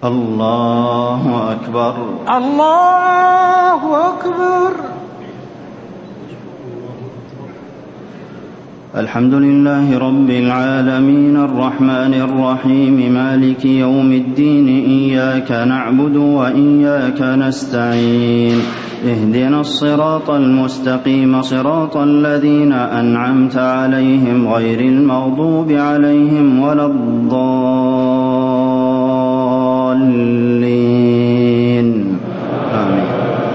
الله أكبر. الله أكبر. الحمد لله رب العالمين الرحمن الرحيم مالك يوم الدين إياك نعبد وإياك نستعين اهدنا الصراط المستقيم صراط الذين أنعمت عليهم غير المغضوب عليهم ولا الضالين آمين.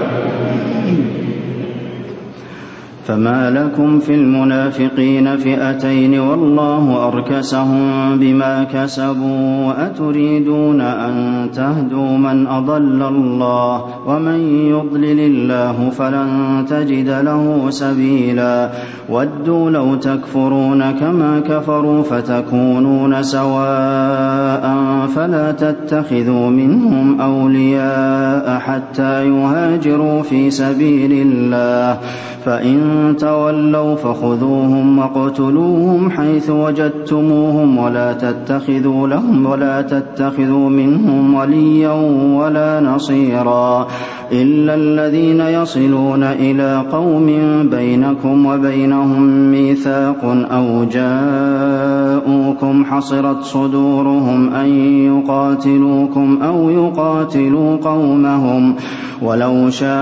فما لكم في المنافقين فئتين والله أركسهم بما كسبوا وأتريدون أن تهدوا من أضل الله ومن يضلل الله فلن تجد له سبيلا ودوا لو تكفرون كما كفروا فتكونون سواء فلا تتخذوا منهم أولياء حتى يهاجروا في سبيل الله فإن تولوا فخذوهم وَاقْتُلُوهُمْ حيث وجدتموهم ولا تتخذوا منهم وليا ولا نصيرا إلا الذين يصلون إلى قوم بينكم وبينهم ميثاق أو جاءوكم حصرت صدورهم أن يقاتلوكم أو يقاتلوا قومهم ولو شاء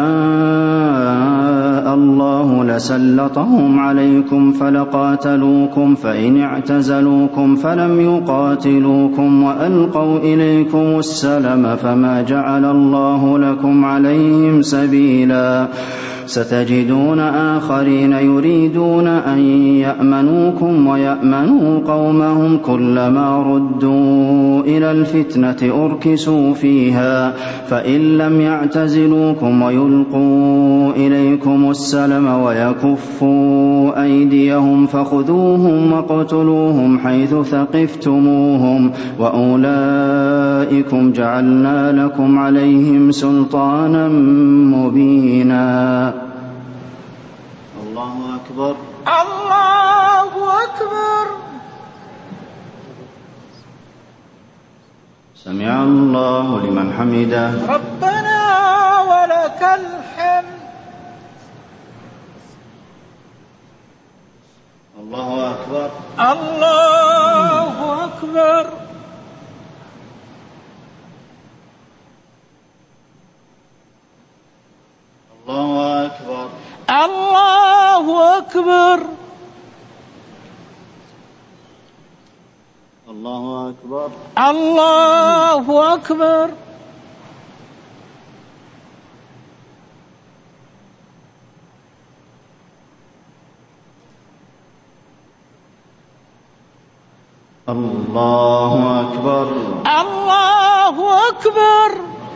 الله لسلطهم عليكم فلقاتلوكم فإن اعتزلوكم فلم يقاتلوكم وألقوا إليكم السلم فما جعل الله لكم عليهم سبيلا ستجدون آخرين يريدون أن يأمنوكم ويأمنوا قومهم كلما ردوا إلى الفتنة أركسوا فيها فإن لم يعتزلوكم ويلقوا إليكم السلم ويكفوا أيديهم فخذوهم واقتلوهم حيث ثقفتموهم وأولئكم جعلنا لكم عليهم سلطانا مبينا. الله أكبر. الله أكبر. سمع الله لمن حمده. ربنا ولك الحمد. الله أكبر. الله أكبر. الله أكبر. الله أكبر. الله أكبر. الله أكبر. الله أكبر. الله أكبر.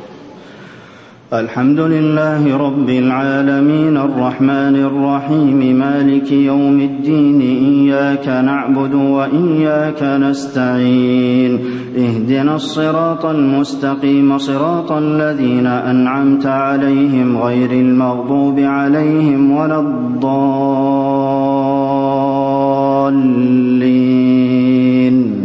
الحمد لله رب العالمين الرحمن الرحيم مالك يوم الدين إياك نعبد وإياك نستعين اهدنا الصراط المستقيم صراط الذين أنعمت عليهم غير المغضوب عليهم ولا الضالين.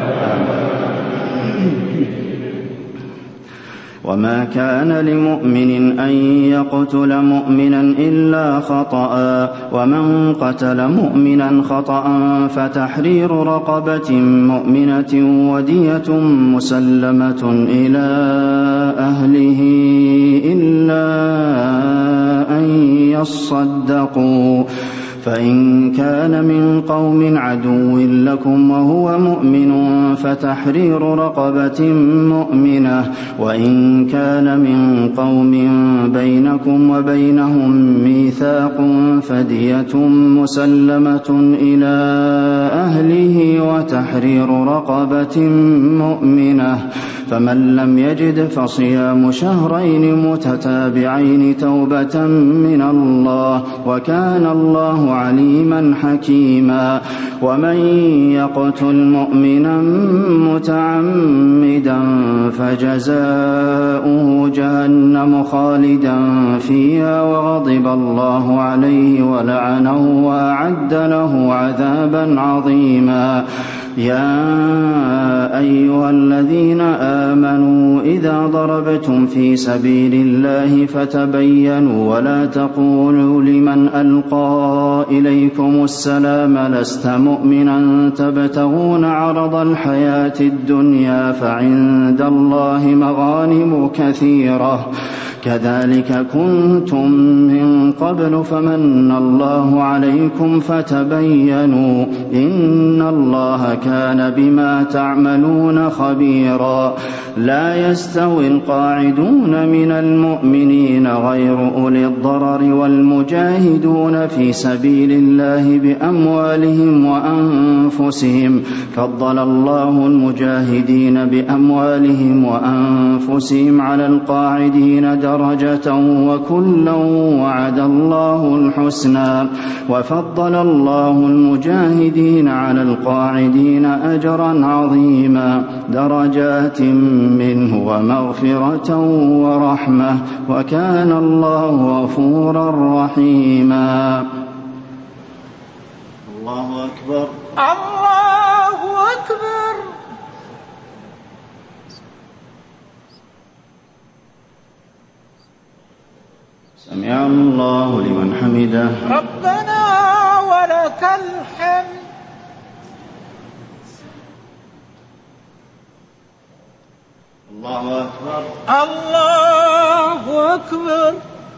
وما كان لمؤمن أن يقتل مؤمنا إلا خطأ ومن قتل مؤمنا خطأ فتحرير رقبة مؤمنة ودية مسلمة إلى أهله إلا أن يصدقوا فإن كان من قوم عدو لكم وهو مؤمن فتحرير رقبة مؤمنة وإن كان من قوم بينكم وبينهم ميثاق فدية مسلمة إلى أهله وتحرير رقبة مؤمنة فمن لم يجد فصيام شهرين متتابعين توبة من الله وكان الله عليما حكيما. ومن يقتل مؤمنا متعمدا فجزاؤه جهنم خالدا فيها وغضب الله عليه ولعنه وأعد له عذابا عظيما. يا أيها الذين آمنوا إذا ضربتم في سبيل الله فتبينوا ولا تقولوا لمن ألقى إليكم السلام لست مؤمنا تبتغون عرض الحياة الدنيا فعند الله مغانم كثيرة كذلك كنتم من قبل فمن الله عليكم فتبينوا إن الله كان بما تعملون خبيرا لا يستوي القاعدون من المؤمنين غير أولي الضرر والمجاهدون في سبيل الله بأموالهم وأنفسهم فضل الله المجاهدين بأموالهم وأنفسهم على القاعدين درجة وكلا وعد الله الحسنى وفضل الله المجاهدين على القاعدين أجرا عظيما درجات منه ومغفرة ورحمة وكان الله غفورا رحيما. الله أكبر الله أكبر. سمع الله لمن حمده ربنا ولك الحمد. الله أكبر الله أكبر.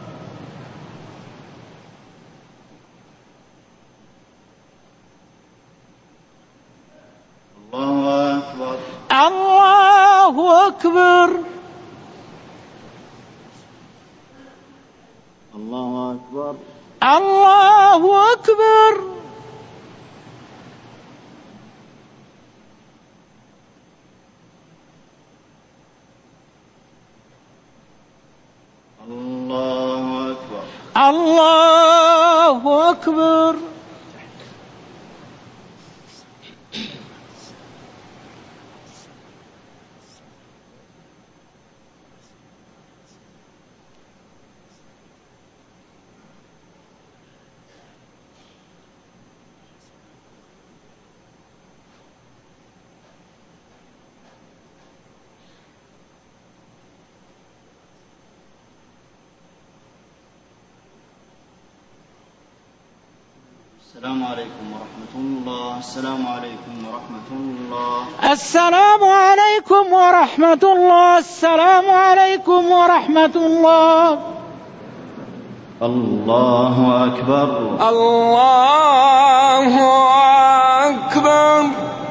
الله أكبر الله أكبر. الله أكبر الله أكبر. الله أكبر الله أكبر. السلام عليكم ورحمة الله. السلام عليكم ورحمة الله. السلام عليكم ورحمة الله. السلام عليكم ورحمة الله. الله أكبر الله أكبر.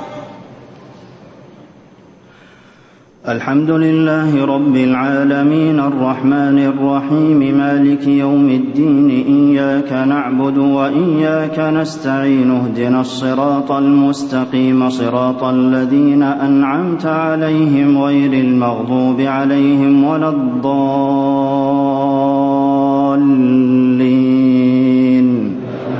الحمد لله رب العالمين الرحمن الرحيم مالك يوم الدين إياك نعبد وإياك نستعين اهدنا الصراط المستقيم صراط الذين أنعمت عليهم غير المغضوب عليهم ولا الضالين.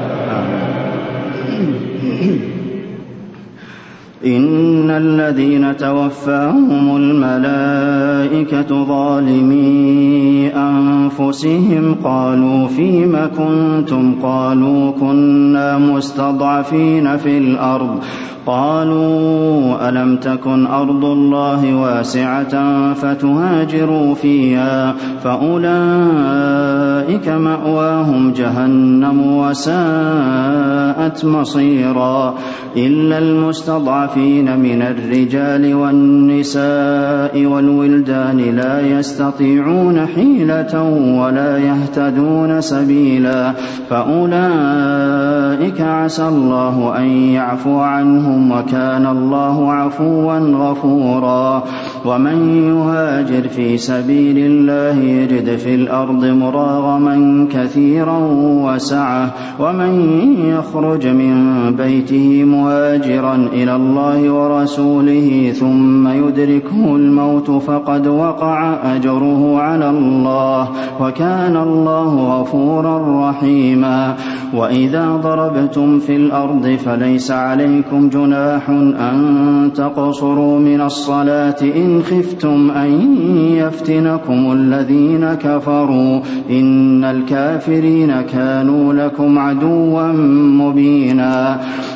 إن الذين توفاهم الملائكة ظالمي أنفسهم قالوا فيم كنتم قالوا كنا مستضعفين في الأرض قالوا ألم تكن أرض الله واسعة فتهاجروا فيها فأولئك مأواهم جهنم وساءت مصيرا إلا المستضعفين من الرجال والنساء والولدان لا يستطيعون حيلة ولا يهتدون سبيلا فأولئك عسى الله أن يعفو عنهم وكان الله عفوا غفورا. ومن يهاجر في سبيل الله يجد في الأرض مراغما كثيرا وسعة ومن يخرج من بيته مهاجرا إلى الله ورسوله ثم يدركه الموت فقد وقع أجره على الله وكان الله غفورا رحيما. وإذا ضربتم في الأرض فليس عليكم جناح أن تقصروا من الصلاة إن خفتم أن يفتنكم الذين كفروا إن الكافرين كانوا لكم عدوا مبينا.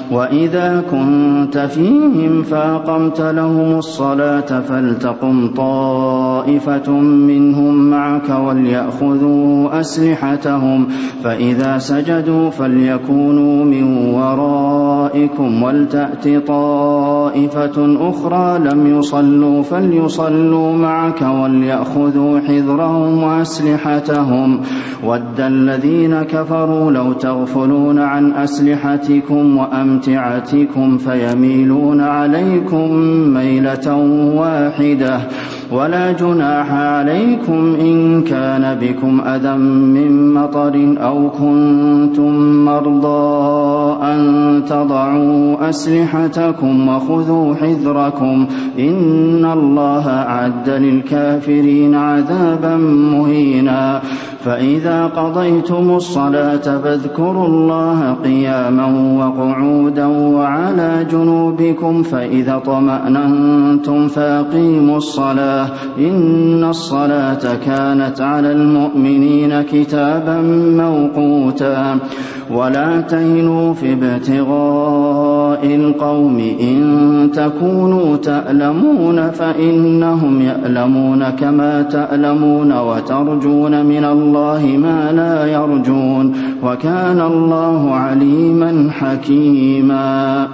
وإذا كنت فيهم فأقمت لهم الصلاة فلتقم طائفة منهم معك وليأخذوا أسلحتهم فإذا سجدوا فليكونوا من ورائكم ولتأت طائفة أخرى لم يصلوا فليصلوا معك وليأخذوا حذرهم وأسلحتهم ود الذين كفروا لو تغفلون عن أسلحتكم وأمتعتكم فيميلون عليكم ميلة واحدة ولا جناح عليكم إن كان بكم أذى من مطر أو كنتم مرضى أن تضعوا أسلحتكم وخذوا حذركم إن الله أعد للكافرين عذابا مهينا فإذا قضيتم الصلاة فاذكروا الله قياما وقعودا وعلى جنوبكم فإذا طمأننتم فأقيموا الصلاة إن الصلاة كانت على المؤمنين كتابا موقوتا ولا تهنوا في ابتغاء القوم إن تكونوا تألمون فإنهم يألمون كما تألمون وترجون من الله ما لا يرجون وكان الله عليما حكيما.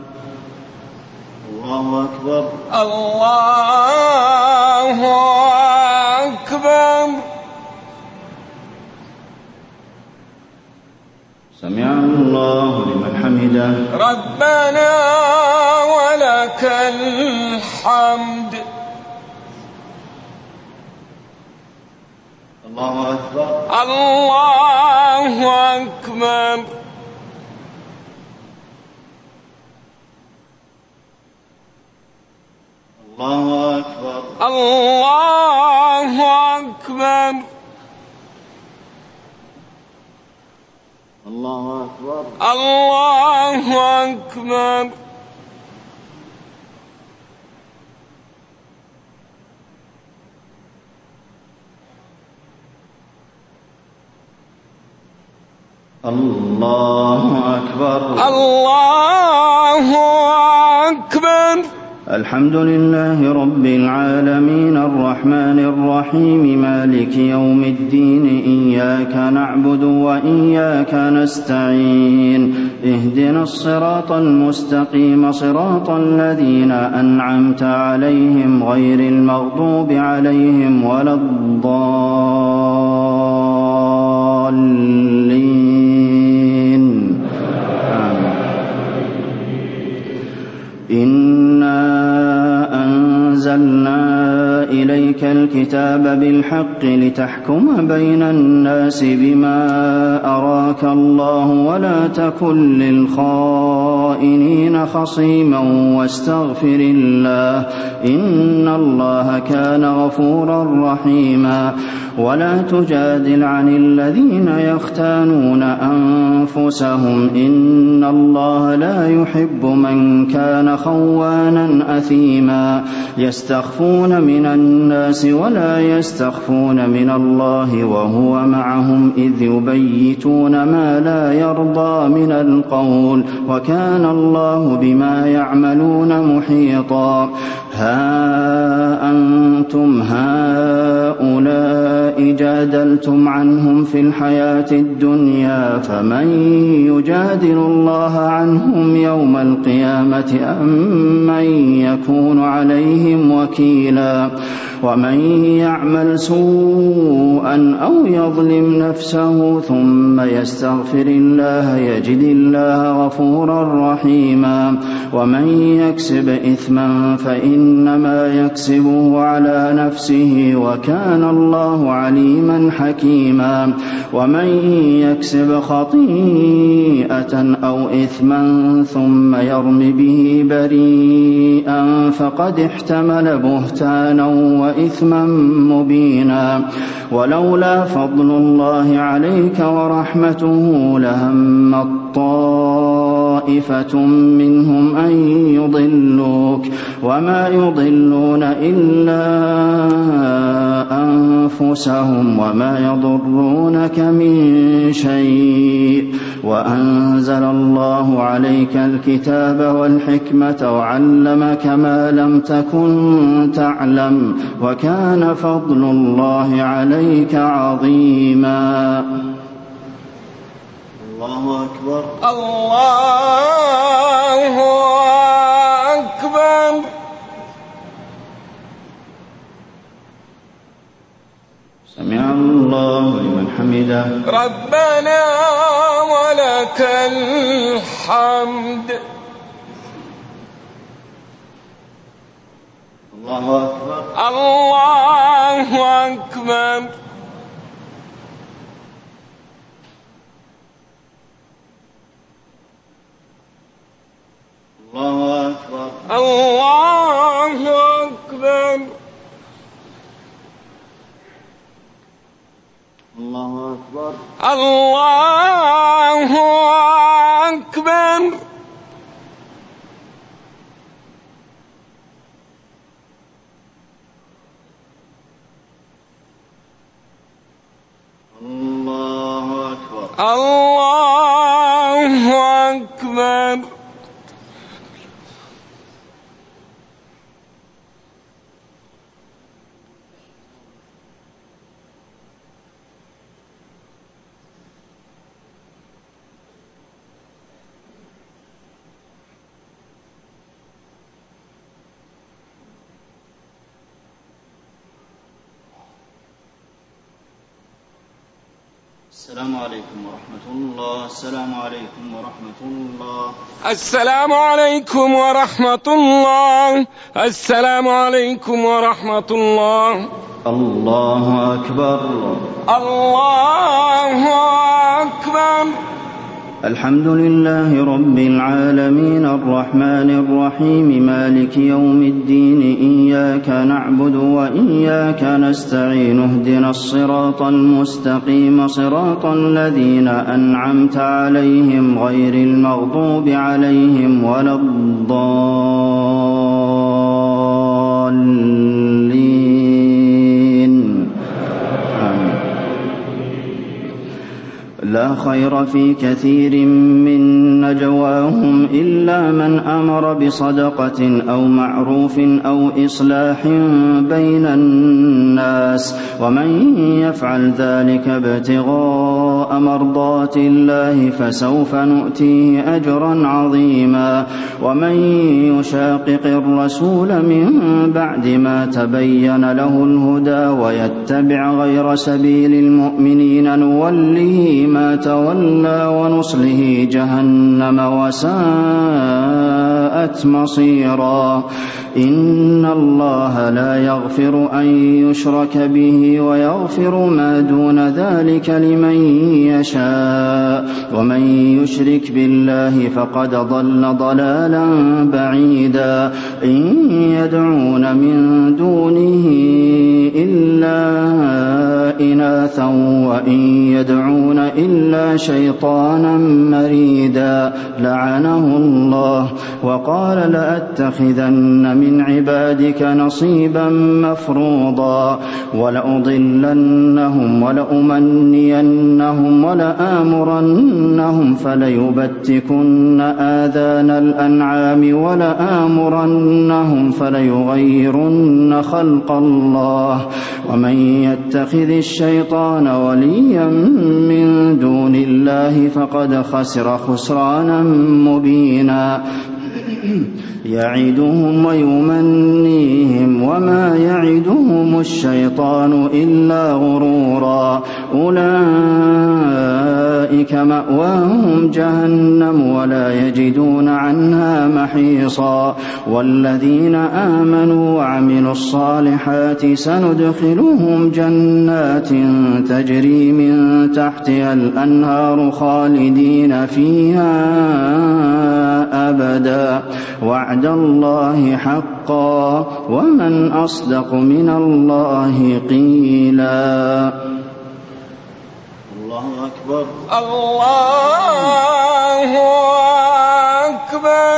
الله أكبر الله أكبر. سمع الله لمن حمده ربنا ولك الحمد. الله أكبر الله أكبر. الله أكبر الله أكبر. الله أكبر الله أكبر. الله أكبر الله أكبر. الحمد لله رب العالمين الرحمن الرحيم مالك يوم الدين إياك نعبد وإياك نستعين اهدنا الصراط المستقيم صراط الذين أنعمت عليهم غير المغضوب عليهم ولا الضالين إنا أنزلنا إليك الكتاب بالحق لتحكم بين الناس بما أراك الله ولا تكن للخائنين خصيما واستغفر الله إن الله كان غفورا رحيما ولا تجادل عن الذين يختانون أنفسهم إن الله لا يحب من كان خوانا أثيما يستخفون من الناس ولا يستخفون من الله وهو معهم إذ يبيتون ما لا يرضى من القول وكان الله بما يعملون محيطا ها أنتم هؤلاء جادلتم عنهم في الحياة الدنيا فمن يجادل الله عنهم يوم القيامة أم من يكون عليهم وكيلا ومن يعمل سوءا أو يظلم نفسه ثم يستغفر الله يجد الله غفورا رحيما ومن يكسب إثما فإنما يكسبه على نفسه وكان الله عليما حكيما ومن يكسب خطيئة أو إثما ثم يرم به بريئا فقد احتمل بهتانا وإثما مبينا ولولا فضل الله عليك ورحمته لهم طائفة طائفة منهم أن يضلوك وما يضلون إلا أنفسهم وما يضرونك من شيء وأنزل الله عليك الكتاب والحكمة وعلمك ما لم تكن تعلم وكان فضل الله عليك عظيما. الله أكبر. الله أكبر. سمع الله لمن حمده. ربنا ولك الحمد. الله أكبر. الله أكبر. الله أكبر. الله أكبر. الله أكبر. الله أكبر. الله أكبر. الله أكبر. السلام عليكم ورحمة الله. السلام عليكم ورحمة الله. السلام عليكم ورحمة الله. السلام عليكم ورحمة الله. الله أكبر. الله أكبر. الحمد لله رب العالمين الرحمن الرحيم مالك يوم الدين إياك نعبد وإياك نستعين اهدنا الصراط المستقيم صراط الذين أنعمت عليهم غير المغضوب عليهم ولا الضالين. آمين. لا خير في كثير من نجواهم إلا من أمر بصدقة أو معروف أو إصلاح بين الناس ومن يفعل ذلك ابتغاء مرضات الله فسوف نؤتيه أجرا عظيما. ومن يشاقق الرسول من بعد ما تبين له الهدى ويتبع غير سبيل المؤمنين نوله ما تولى ونصله جهنم وساءت مصيرا. إن الله لا يغفر أن يشرك به ويغفر ما دون ذلك لمن يشاء ومن يشرك بالله فقد ضل ضلالا بعيدا. إن يدعون من دونه إلا إناثا وإن يدعون إلا شيطانا مريدا لعنه الله وقال لأتخذن من عبادك نصيبا مفروضا ولأضلنهم ولأمنينهم ولآمرنهم فليبتكن آذان الأنعام ولآمرنهم فليغيرن خلق الله ومن يتخذ الشيطان وليا من دون الله فقد خسر خسرانا مبينا. يعدهم ويمنيهم وما يعدهم الشيطان إلا غرورا. أولئك مأواهم جهنم ولا يجدون عنها محيصا. والذين آمنوا وعملوا الصالحات سندخلهم جنات تجري من تحتها الأنهار خالدين فيها أبدا وعد الله حقا ومن أصدق من الله قيلا. الله أكبر. الله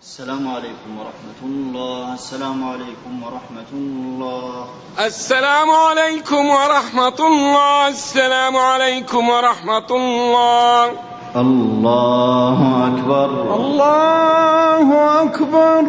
السلام عليكم ورحمة الله. السلام عليكم ورحمة الله. السلام عليكم ورحمة الله. السلام عليكم ورحمة الله. الله أكبر. الله أكبر.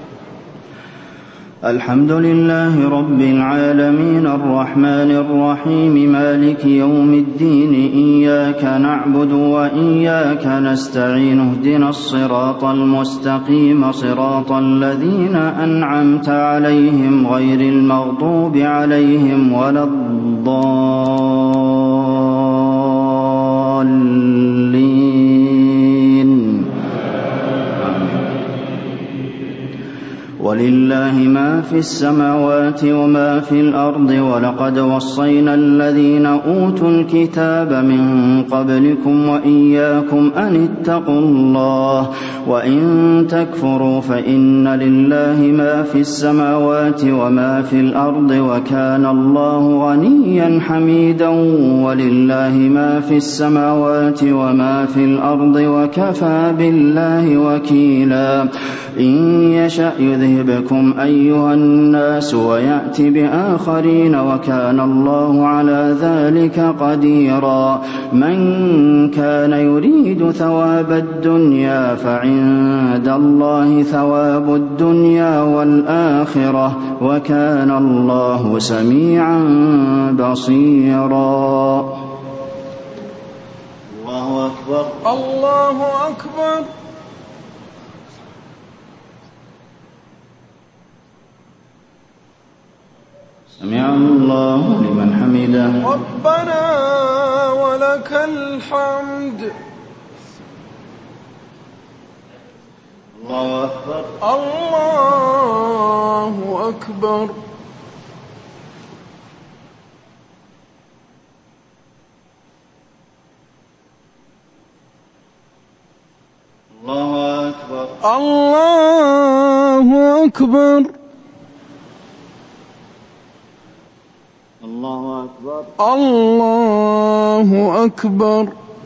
الحمد لله رب العالمين الرحمن الرحيم مالك يوم الدين إياك نعبد وإياك نستعين اهدنا الصراط المستقيم صراط الذين أنعمت عليهم غير المغضوب عليهم ولا الضالين. ولله ما في السماوات وما في الأرض ولقد وصينا الذين أوتوا الكتاب من قبلكم وإياكم أن اتقوا الله وإن تكفروا فإن لله ما في السماوات وما في الأرض وكان الله غنيا حميدا. ولله ما في السماوات وما في الأرض وكفى بالله وكيلا. إن يشأ يذهبكم أيها الناس ويأت بآخرين وكان الله على ذلك قديرا. من كان يريد ثواب الدنيا فعند الله ثواب الدنيا والآخرة وكان الله سميعا بصيرا. الله أكبر. الله أكبر. سمع الله لمن حمده. ربنا ولك الحمد. الله أكبر. الله أكبر. الله أكبر. الله أكبر. الله أكبر. الله أكبر.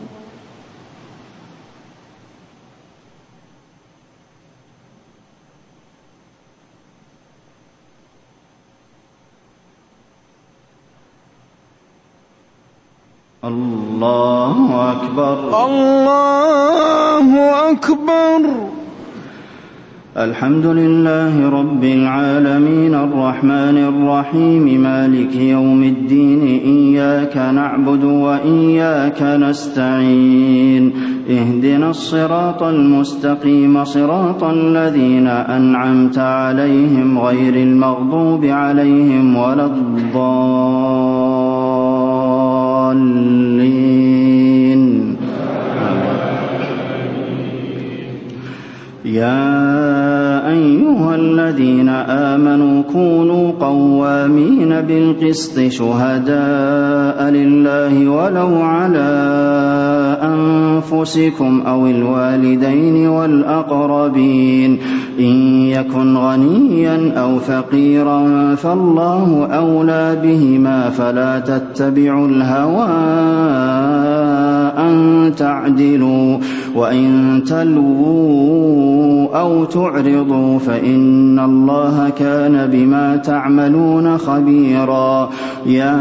الله أكبر. الله أكبر. الحمد لله رب العالمين الرحمن الرحيم مالك يوم الدين إياك نعبد وإياك نستعين اهدنا الصراط المستقيم صراط الذين أنعمت عليهم غير المغضوب عليهم ولا الضالين. يا أيها الذين آمنوا كونوا قوامين بالقسط شهداء لله ولو على أنفسكم أو الوالدين والأقربين إن يكن غنيا أو فقيرا فالله أولى بهما فلا تتبعوا الهوى أن تعدلوا وإن تلووا أو تعرضوا فإن الله كان بما تعملون خبيرا. يا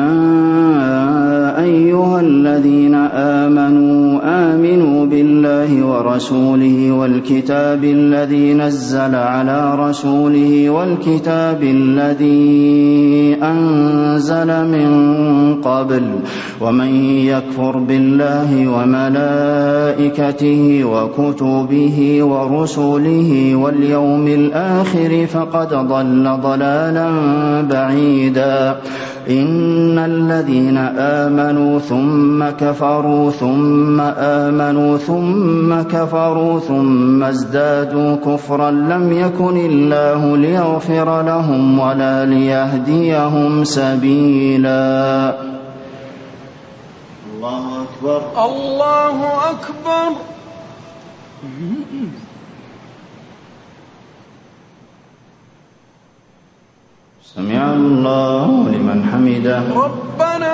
أيها الذين آمنوا بالله ورسوله والكتاب الذي نزل على رسوله والكتاب الذي أنزل من قبل ومن يكفر بالله وملائكته وكتبه ورسله واليوم الآخر فقد ضل ضلالا بعيدا. إن الذين آمنوا ثم كفروا ثم آمنوا ثم كفروا ثم ازدادوا كفرا لم يكن الله ليغفر لهم ولا ليهديهم سبيلا. الله أكبر. الله أكبر. سمع الله لمن حمده. ربنا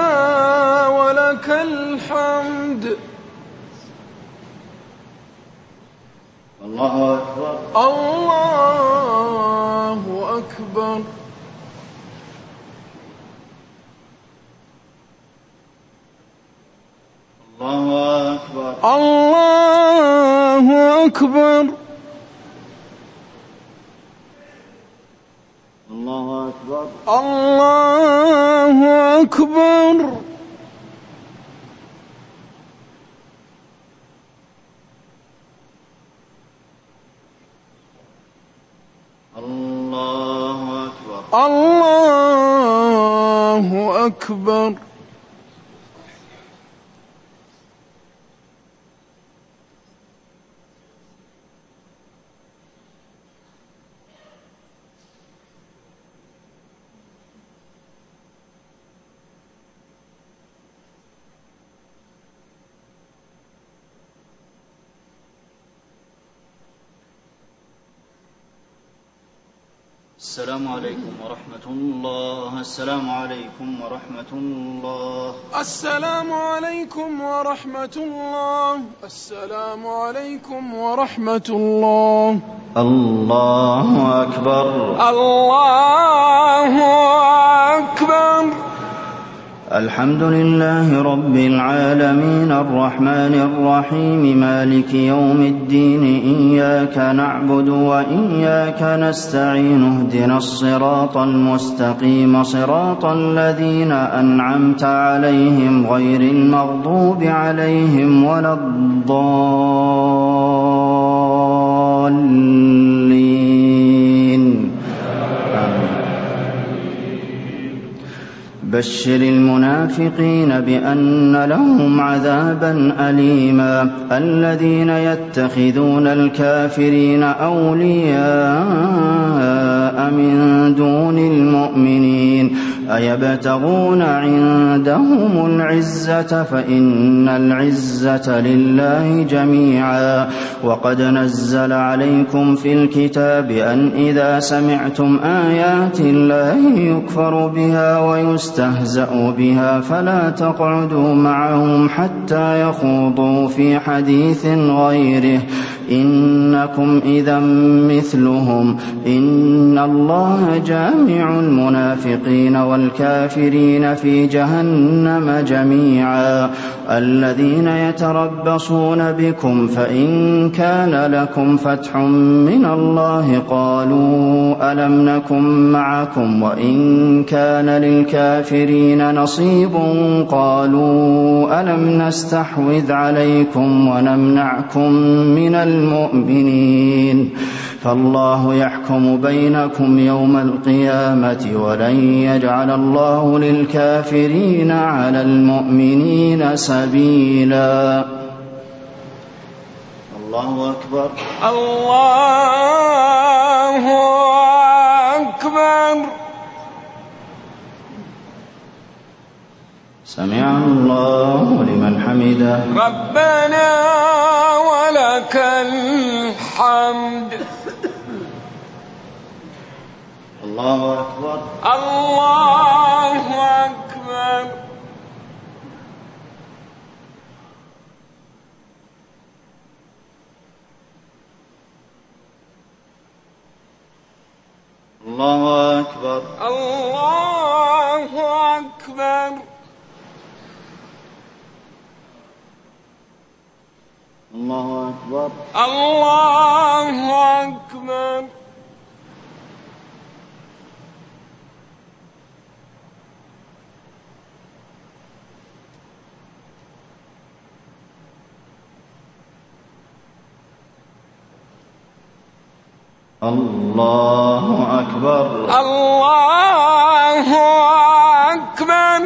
ولك الحمد. الله أكبر. الله أكبر. الله أكبر. الله أكبر. الله أكبر. الله أكبر. الله أكبر. الله أكبر. السلام عليكم ورحمة الله. السلام عليكم ورحمة الله. السلام عليكم ورحمة الله. السلام عليكم ورحمة الله. الله أكبر. الله أكبر. الحمد لله رب العالمين الرحمن الرحيم مالك يوم الدين إياك نعبد وإياك نستعين اهدنا الصراط المستقيم صراط الذين أنعمت عليهم غير المغضوب عليهم ولا الضالين. بشر المنافقين بأن لهم عذابا أليما الذين يتخذون الكافرين أولياء من دون المؤمنين أيبتغون عندهم العزة فإن العزة لله جميعا. وقد نزل عليكم في الكتاب أن إذا سمعتم آيات الله يكفر بها ويستهزأ بها فلا تقعدوا معهم حتى يخوضوا في حديث غيره إنكم إذا مثلهم إن الله جامع المنافقين والكافرين في جهنم جميعا. الذين يتربصون بكم فإن كان لكم فتح من الله قالوا ألم نكن معكم وإن كان للكافرين نصيب قالوا ألم نستحوذ عليكم ونمنعكم من المؤمنين فالله يحكم بينكم يوم القيامة ولن يجعل الله للكافرين على المؤمنين سبيلا. الله أكبر. الله أكبر. سمع الله لمن حمده. ربنا ولك الحمد. الله أكبر. الله أكبر. الله أكبر. الله أكبر. الله أكبر. الله أكبر. الله أكبر. الله أكبر.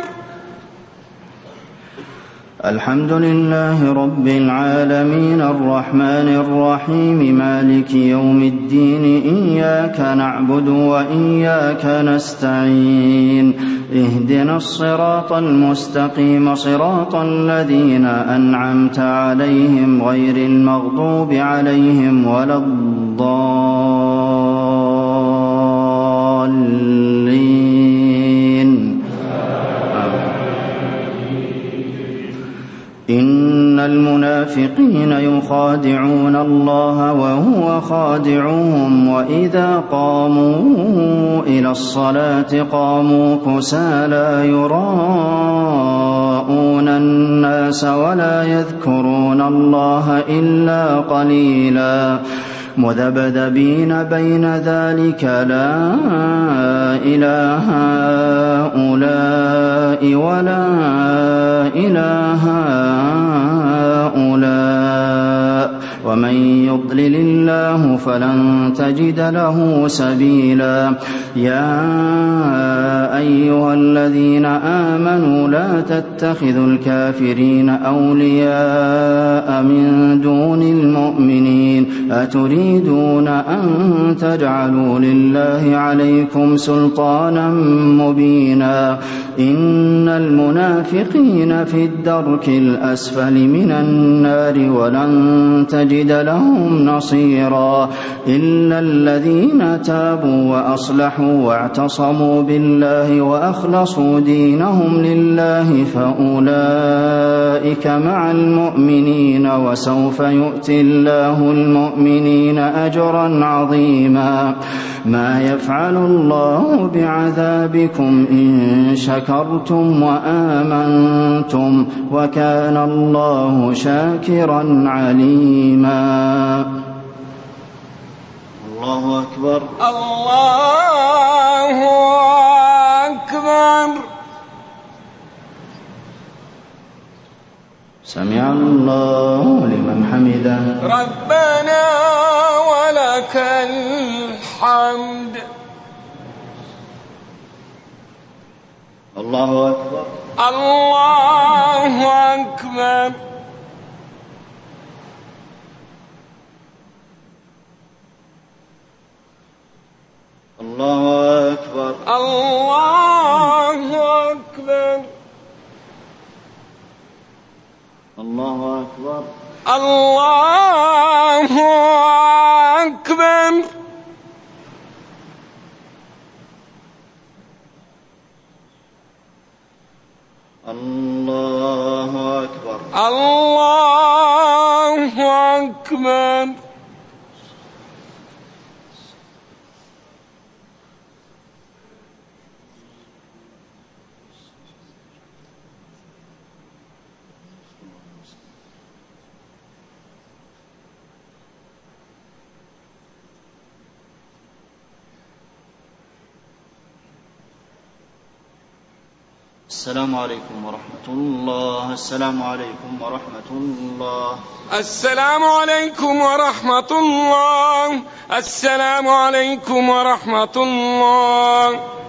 الحمد لله رب العالمين الرحمن الرحيم مالك يوم الدين إياك نعبد وإياك نستعين اهدنا الصراط المستقيم صراط الذين أنعمت عليهم غير المغضوب عليهم ولا الضالين. إن المنافقين يخادعون الله وهو خادعهم وإذا قاموا إلى الصلاة قاموا كسالى يراءون الناس ولا يذكرون الله إلا قليلا مذبذبين بين ذلك لا إله هؤلاء ولا إله هؤلاء ومن يضلل الله فلن تجد له سبيلا يا أيها الذين آمنوا لا تتخذوا الكافرين أولياء من دون المؤمنين أتريدون أن تجعلوا لله عليكم سلطانا مبينا إن المنافقين في الدرك الأسفل من النار ولن تجد لهم نصيرا إلا الذين تابوا وأصلحوا واعتصموا بالله وأخلصوا دينهم لله فأولئك مع المؤمنين وسوف يؤتي الله المؤمنين أجرا عظيما ما يفعل الله بعذابكم إن شكرتم وآمنتم وكان الله شاكرا عليما الله أكبر الله أكبر سمع الله لمن حمده ربنا ولك الحمد الله أكبر الله أكبر الله أكبر الله أكبر الله أكبر الله أكبر الله أكبر الله أكبر السلام عليكم ورحمة الله السلام عليكم ورحمة الله السلام عليكم ورحمة الله السلام عليكم ورحمة الله